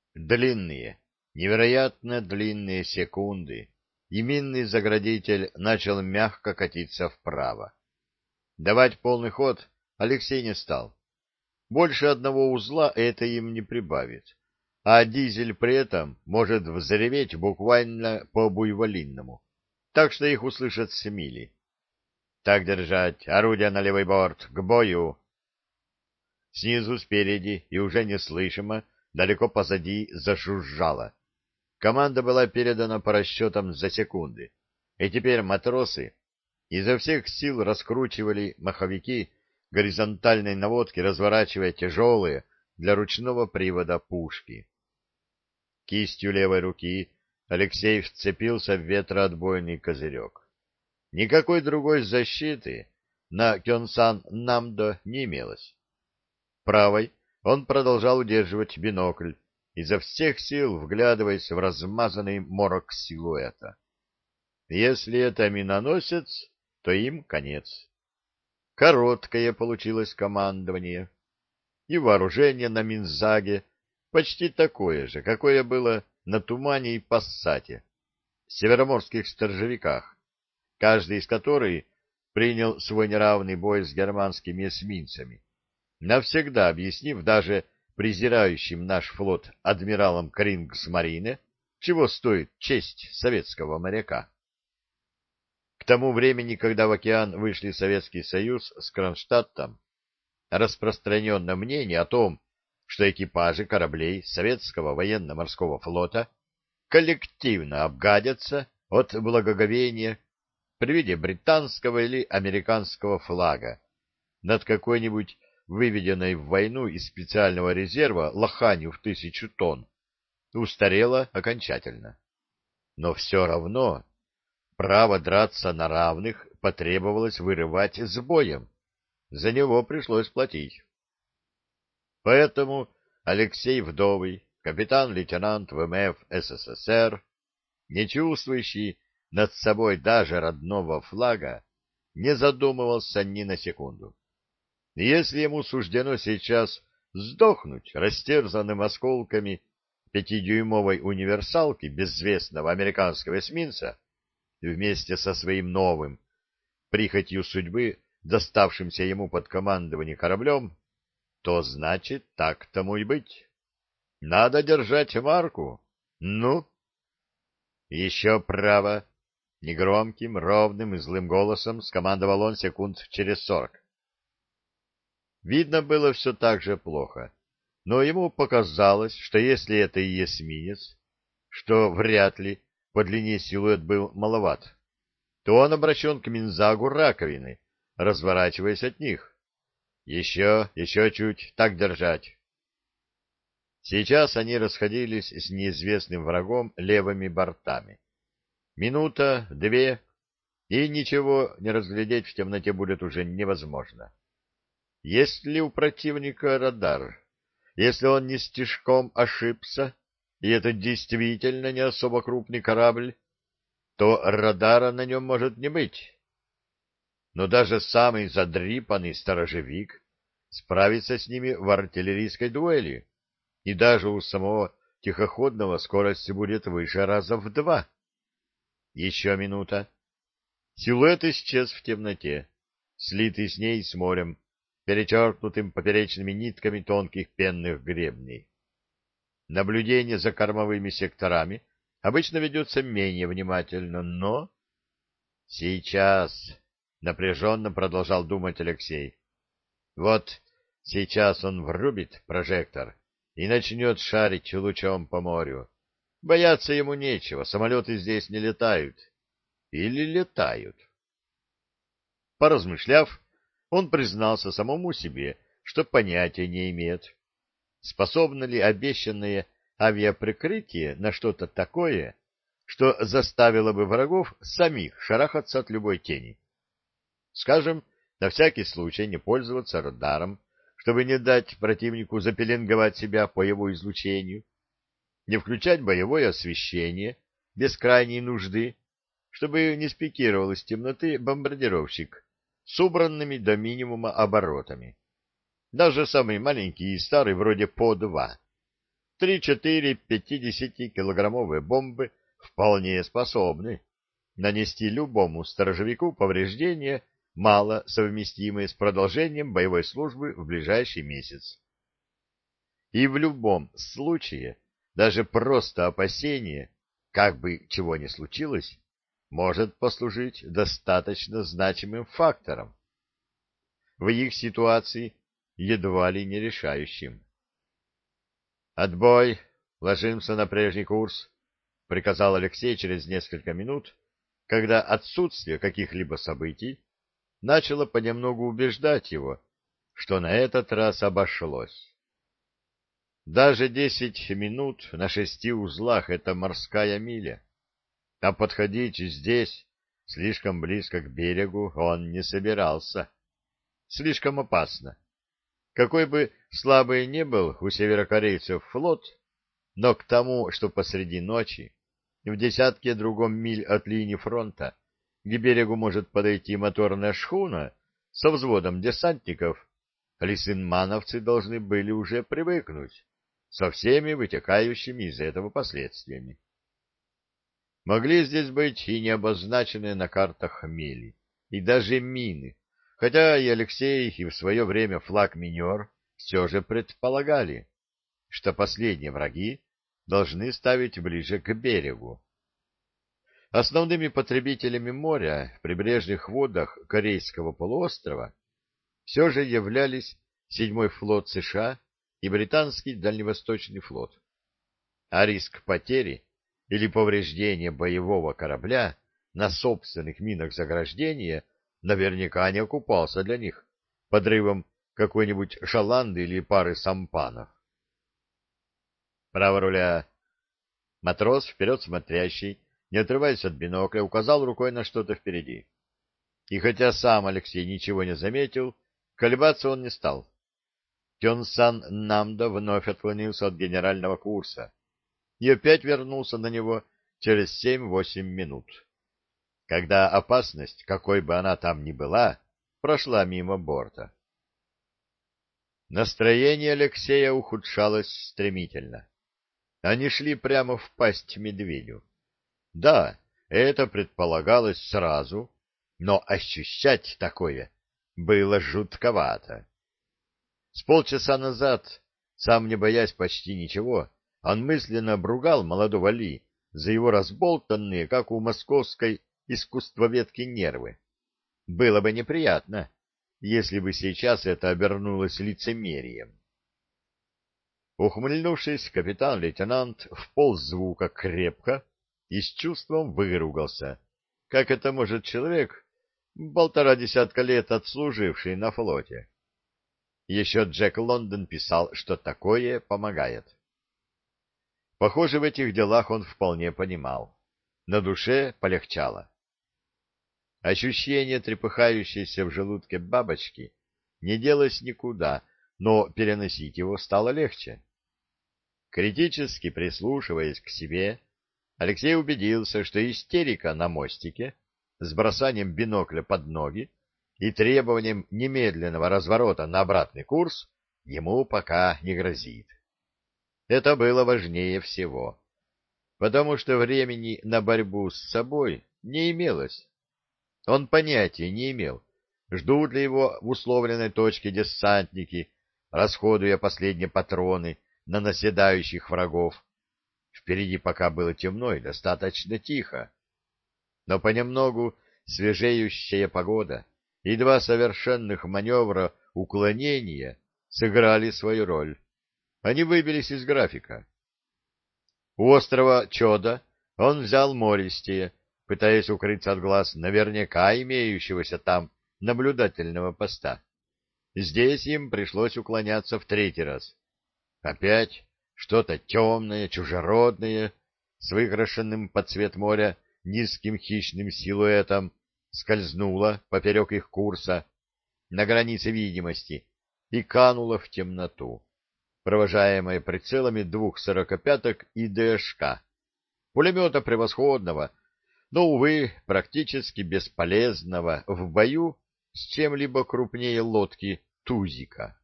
Длинные, невероятно длинные секунды, и минный заградитель начал мягко катиться вправо. Давать полный ход Алексей не стал. Больше одного узла это им не прибавит, а дизель при этом может взреветь буквально по-буйволинному, так что их услышат с мили. Так держать, орудия на левый борт, к бою! Снизу, спереди и уже неслышимо, далеко позади зажужжало. Команда была передана по расчетам за секунды, и теперь матросы изо всех сил раскручивали маховики горизонтальной наводки, разворачивая тяжелые для ручного привода пушки. Кистью левой руки Алексей вцепился в ветроотбойный козырек. Никакой другой защиты на Кёнсан-Намдо не имелось. Правой он продолжал удерживать бинокль, изо всех сил вглядываясь в размазанный морок силуэта. Если это миноносец, то им конец. Короткое получилось командование, и вооружение на Минзаге почти такое же, какое было на Тумане и Пассате, североморских сторожевиках, каждый из которых принял свой неравный бой с германскими эсминцами, навсегда объяснив даже презирающим наш флот адмиралам Крингсмарине, чего стоит честь советского моряка. К тому времени, когда в океан вышли Советский Союз с Кронштадтом, распространено мнение о том, что экипажи кораблей советского военно-морского флота коллективно обгадятся от благоговения при виде британского или американского флага над какой-нибудь выведенной в войну из специального резерва лоханью в 1000 тонн, устарело окончательно. Но все равно право драться на равных потребовалось вырывать с боем. За него пришлось платить. Поэтому Алексей Вдовый, капитан-лейтенант ВМФ СССР, не чувствующий над собой даже родного флага, не задумывался ни на секунду. Если ему суждено сейчас сдохнуть растерзанным осколками 5-дюймовой универсалки безвестного американского эсминца вместе со своим новым, прихотью судьбы, доставшимся ему под командование кораблем, то значит так тому и быть. Надо держать марку. Ну? Еще право. Негромким, ровным и злым голосом скомандовал он секунд через 40. Видно было все так же плохо, но ему показалось, что если это и эсминец, что вряд ли по длине силуэт был маловат, то он обращен к Минзагу раковины, разворачиваясь от них. Еще чуть, так держать. Сейчас они расходились с неизвестным врагом левыми бортами. Минута, две, и ничего не разглядеть в темноте будет уже невозможно. Есть ли у противника радар? Если он не стишком ошибся, и это действительно не особо крупный корабль, то радара на нем может не быть. Но даже самый задрипанный сторожевик справится с ними в артиллерийской дуэли, и даже у самого тихоходного скорость будет выше раза в 2. Еще минута. Силуэт исчез в темноте, слитый с ней с морем, перечеркнутым поперечными нитками тонких пенных гребней. Наблюдение за кормовыми секторами обычно ведется менее внимательно, но... Сейчас, напряженно продолжал думать Алексей. Вот сейчас он врубит прожектор и начнет шарить лучом по морю. Бояться ему нечего, самолеты здесь не летают. Или летают. Поразмышляв, он признался самому себе, что понятия не имеет, способно ли обещанное авиаприкрытие на что-то такое, что заставило бы врагов самих шарахаться от любой тени. Скажем, на всякий случай не пользоваться радаром, чтобы не дать противнику запеленговать себя по его излучению, не включать боевое освещение без крайней нужды, чтобы не спикировал из темноты бомбардировщик с убранными до минимума оборотами. Даже самый маленький и старый, вроде По-2. 3-4 50-килограммовые бомбы вполне способны нанести любому сторожевику повреждения, мало совместимые с продолжением боевой службы в ближайший месяц. И в любом случае, даже просто опасение, как бы чего ни случилось, может послужить достаточно значимым фактором. В их ситуации едва ли не решающим. «Отбой! Ложимся на прежний курс!» — приказал Алексей через несколько минут, когда отсутствие каких-либо событий начало понемногу убеждать его, что на этот раз обошлось. Даже 10 минут на 6 узлах — это морская миля, а подходить здесь, слишком близко к берегу, он не собирался. Слишком опасно. Какой бы слабый ни был у северокорейцев флот, но к тому, что посреди ночи, в десятке другом миль от линии фронта, к берегу может подойти моторная шхуна со взводом десантников, лисынмановцы должны были уже привыкнуть со всеми вытекающими из этого последствиями. Могли здесь быть и необозначенные на картах мели, и даже мины, хотя и Алексей, и в свое время флаг-минер все же предполагали, что последние враги должны ставить ближе к берегу. Основными потребителями моря в прибрежных водах Корейского полуострова все же являлись 7-й флот США и британский Дальневосточный флот. А риск потери или повреждения боевого корабля на собственных минах заграждения наверняка не окупался для них подрывом какой-нибудь шаланды или пары сампанов. Право руля. Матрос, вперед смотрящий, не отрываясь от бинокля, указал рукой на что-то впереди. И хотя сам Алексей ничего не заметил, колебаться он не стал. Кёнсан Намдо вновь отклонился от генерального курса и опять вернулся на него через 7-8 минут, когда опасность, какой бы она там ни была, прошла мимо борта. Настроение Алексея ухудшалось стремительно. Они шли прямо в пасть медведю. Да, это предполагалось сразу, но ощущать такое было жутковато. С полчаса назад, сам не боясь почти ничего, он мысленно обругал молодого Ли за его разболтанные, как у московской искусствоведки, нервы. Было бы неприятно, если бы сейчас это обернулось лицемерием. Ухмыльнувшись, капитан-лейтенант вполз звука крепко и с чувством выругался, как это может человек, 1,5 десятка лет отслуживший на флоте. Еще Джек Лондон писал, что такое помогает. Похоже, в этих делах он вполне понимал. На душе полегчало. Ощущение трепыхающейся в желудке бабочки не делось никуда, но переносить его стало легче. Критически прислушиваясь к себе, Алексей убедился, что истерика на мостике с бросанием бинокля под ноги и требованием немедленного разворота на обратный курс ему пока не грозит. Это было важнее всего, потому что времени на борьбу с собой не имелось. Он понятия не имел, ждут ли его в условленной точке десантники, расходуя последние патроны на наседающих врагов. Впереди пока было темно и достаточно тихо. Но понемногу свежеющая погода и 2 совершенных маневра уклонения сыграли свою роль. Они выбились из графика. У острова Чода он взял мористее, пытаясь укрыться от глаз наверняка имеющегося там наблюдательного поста. Здесь им пришлось уклоняться в 3-й раз. Опять что-то темное, чужеродное, с выкрашенным под цвет моря низким хищным силуэтом, скользнуло поперек их курса на границе видимости и кануло в темноту, провожаемое прицелами 2 сорокопяток и ДШК, пулемета превосходного, но, увы, практически бесполезного в бою с чем-либо крупнее лодки «Тузика».